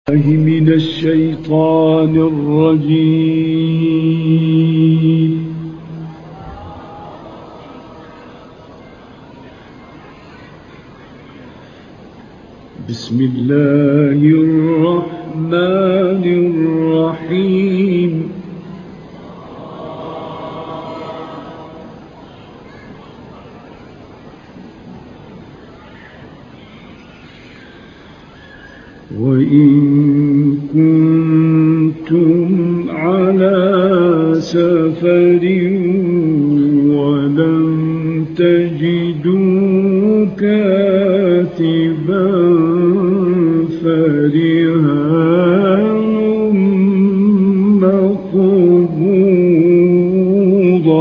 من الشيطان الرجيم. بسم الله الرحمن الرحيم. وإن كنتم على سفر ولم تجدوا كاتبا فرهان مقبوضة.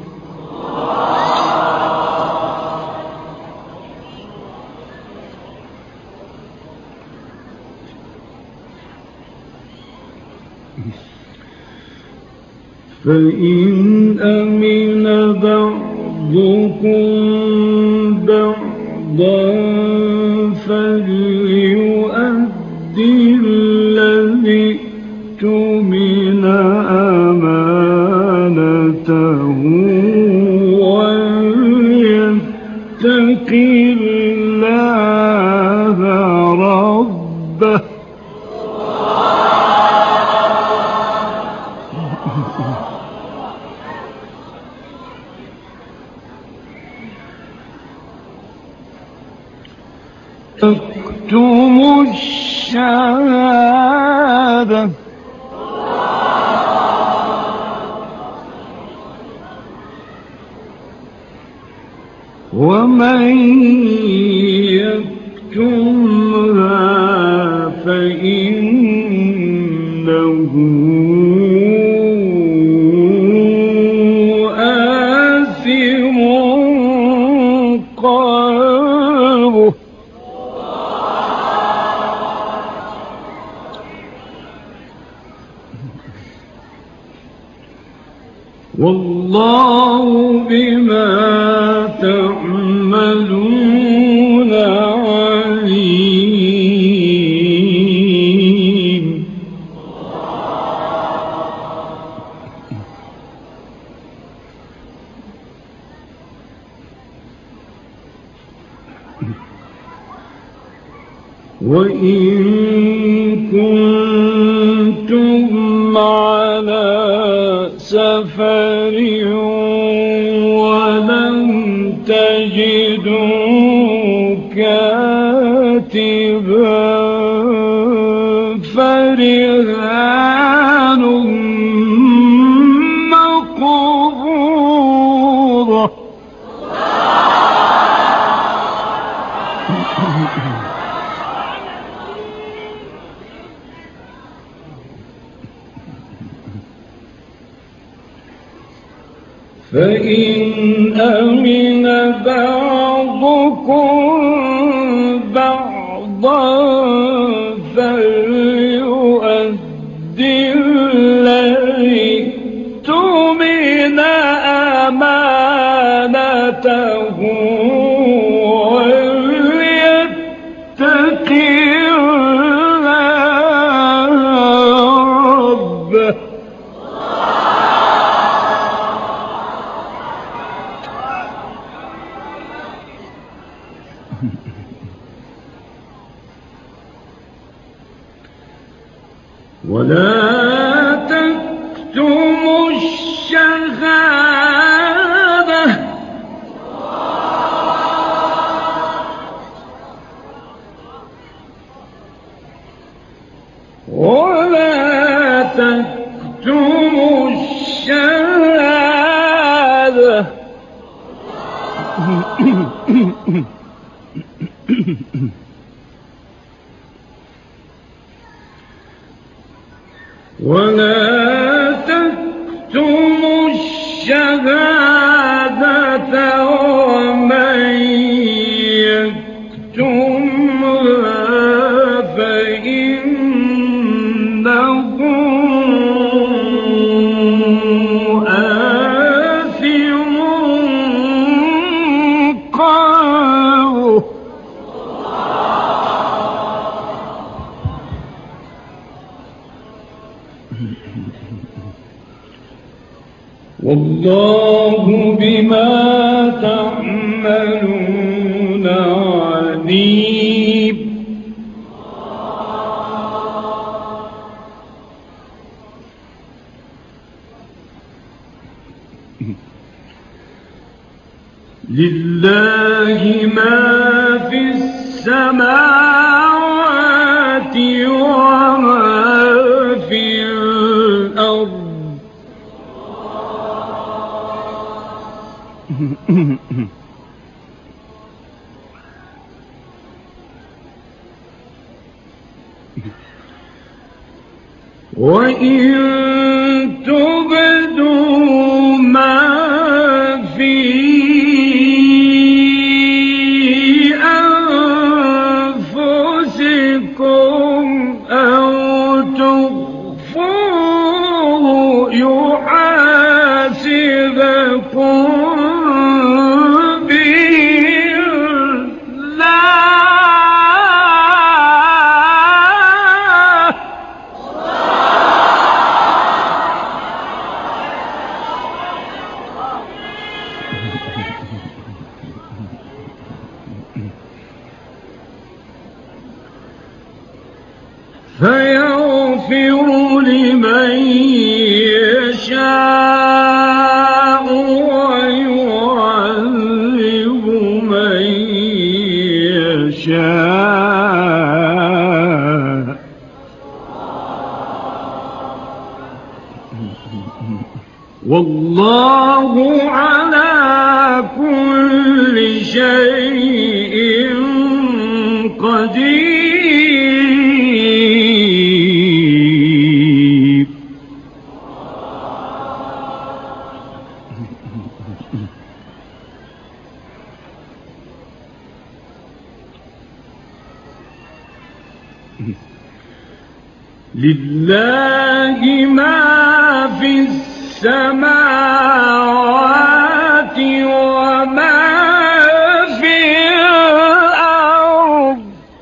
فإن أمن بعضكم بعضا فليؤدي الذي اؤتمن أمانته وليتق الله ربه. تكتم الشهادة ومن يكتمها فإنه آثم قلبه. والله بما تعملون عليم. وإن كنتم على سفر ولم تجدوا كاتبا فرهان مقبوضة. فإن أمن بعضكم بعضا فليؤدي الذي اؤتمن أمانته وليتق الله ربه. ولا تكتموا الشهادة ولا تكتموا الشهادة ولا تكتموا الشهادة ومن يكتمها فإنه آثم قلبه. والله بما تعملون عليم. لله ما في السماوات وما في الأرض. وإن تبدوا ما في أنفسكم أو تخفوه يحاسبكم فيغفر لمن يشاء ويعذب من يشاء. والله على كل شيء قدير. لله ما في السماوات وما في الأرض.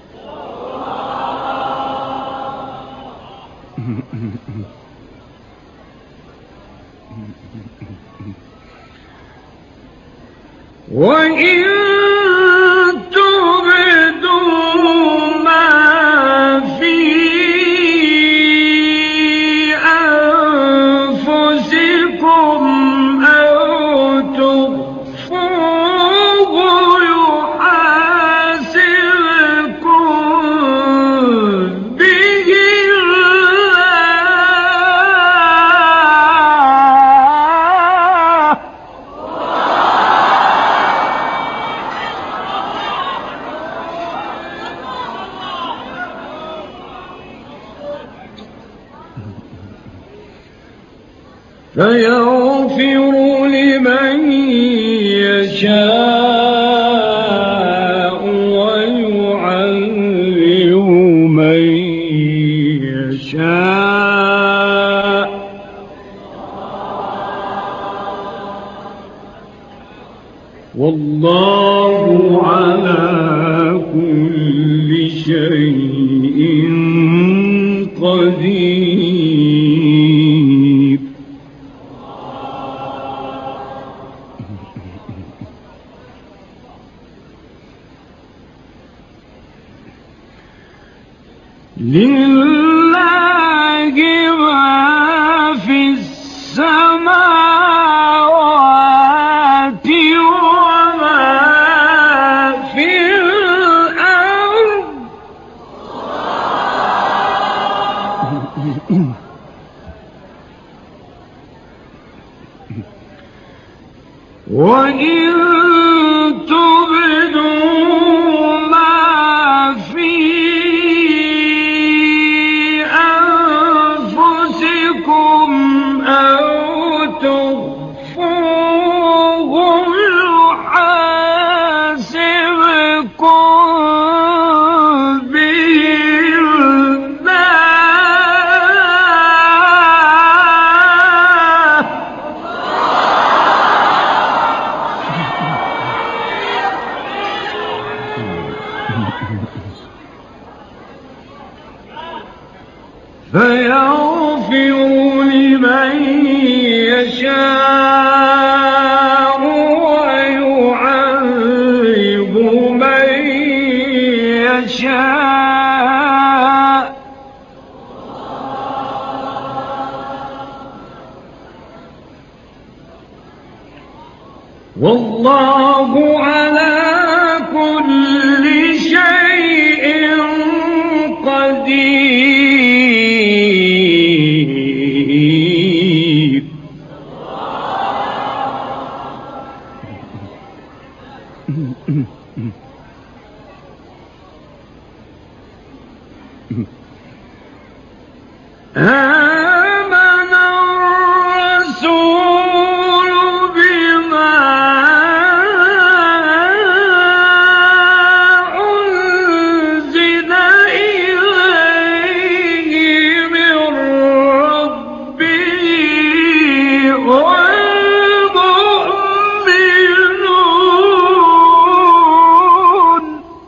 وإن تبدوا ما في أنفسكم أو تخفوه يحاسبكم به الله. فيغفر لمن يشاء ويعذب من يشاء. والله على كل شيء قدير. لله ما في السماوات وما في الأرض. وإن تبدوا ما في أنفسكم أو تخفوه يحاسبكم به الله. فيغفر لمن يشاء ويعذب من يشاء والله على كل شيء قدير. آمن الرسول بما أنزل إليه من ربه والمؤمنون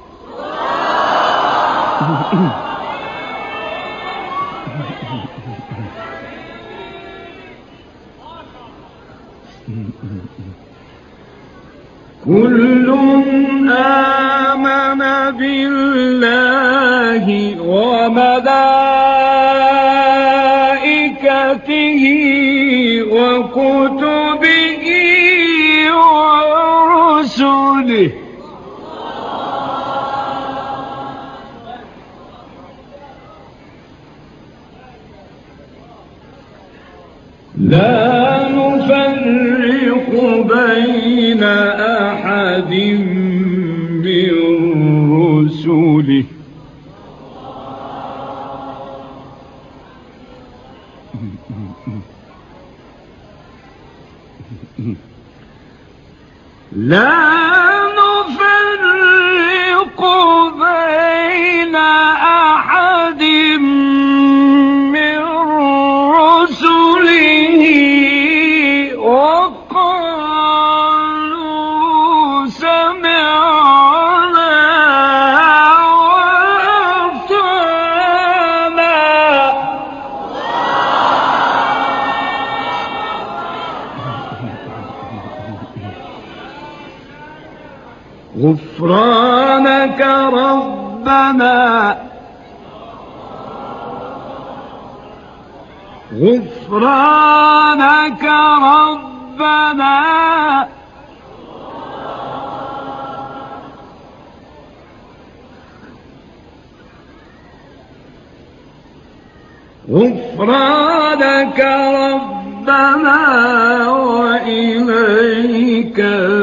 كل آمن بالله وملائكته وكتبه ورسله لا نفرق بين أحد من رسله لا نفرق بين أحد من رسله وقالوا سمعنا وأطعنا غفرانك ربنا غفرانك ربنا غفرانك ربنا وإليك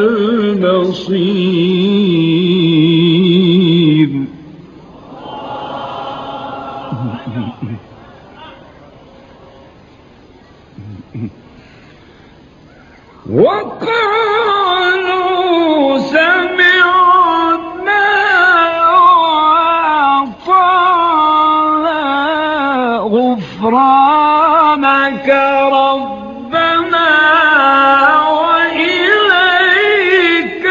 المصير. وقالوا سمعنا وأطعنا غفرانك ربنا وإليك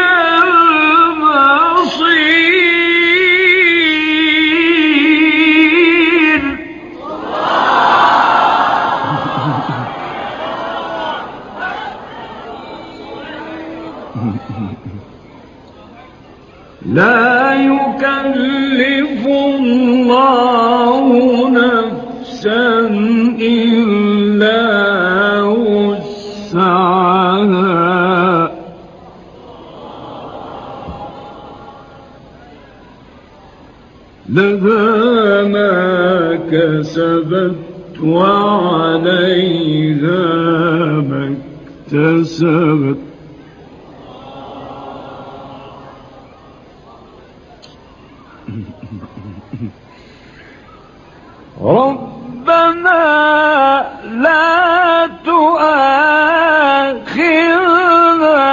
المصير. لا يكلف الله نفسا إلا وسعها لها ما كسبت وعليها ما اكتسبت ربنا لا تؤاخذنا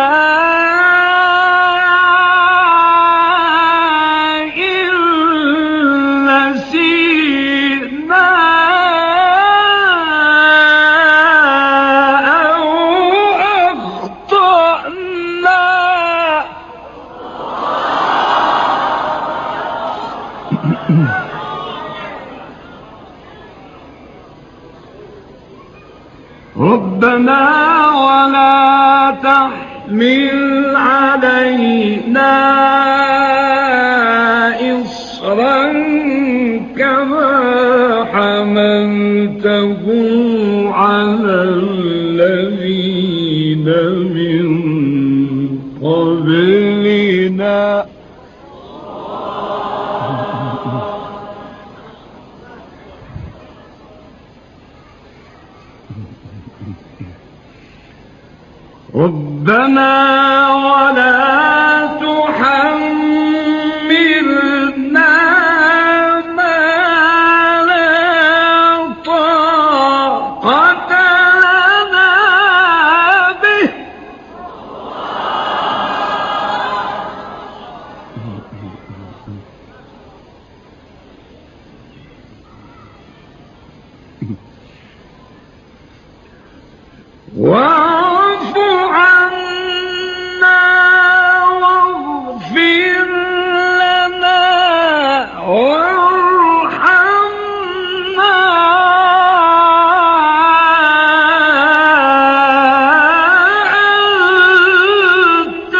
إن نسينا أو أخطأنا ربنا ولا تحمل علينا إصرا كما حملته على الذين من قبلنا ربنا ولا تحملنا ما لا طاقة لنا به واعف عنا واغفر لنا وارحمنا أنت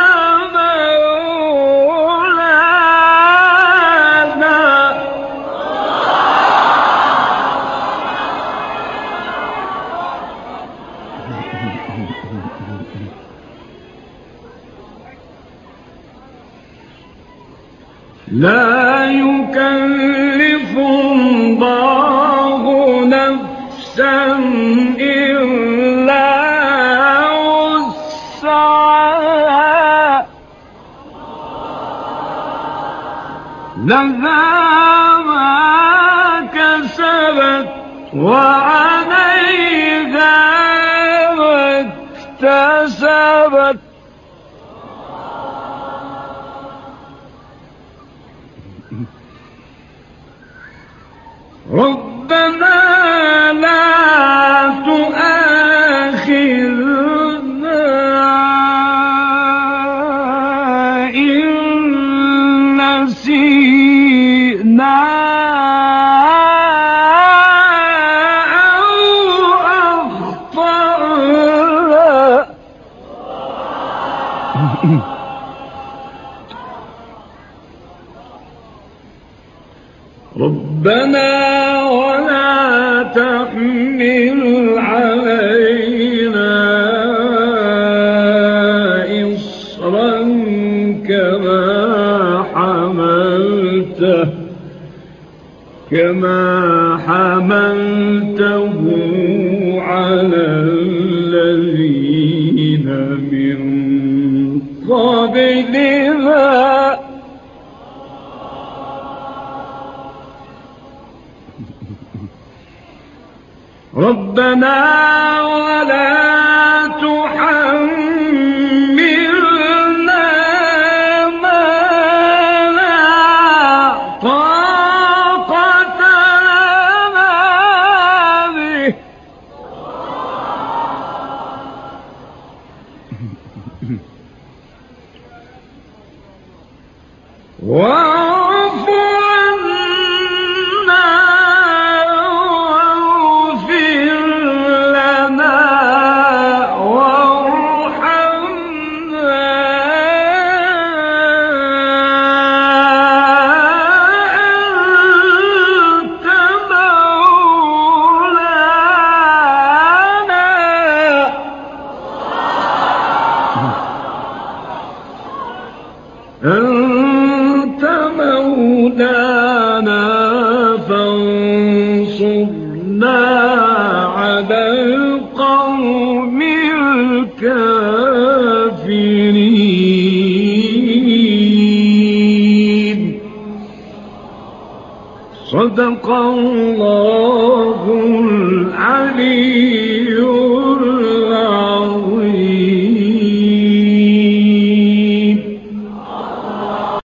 لا يكلف الله نفسا إلا وسعها لها ما كسبت وعليها ما اكتسبت ربنا لا تؤاخذنا إن نسينا أو أخطأنا ربنا ولا تحمل علينا إصرا كما حملته على الذين من قبلنا ربنا ولا تحملنا ما لا طاقة لنا به واعف عنا واغفر لنا وارحمنا أنت مولانا فانصرنا على القوم الكافرين صدق الله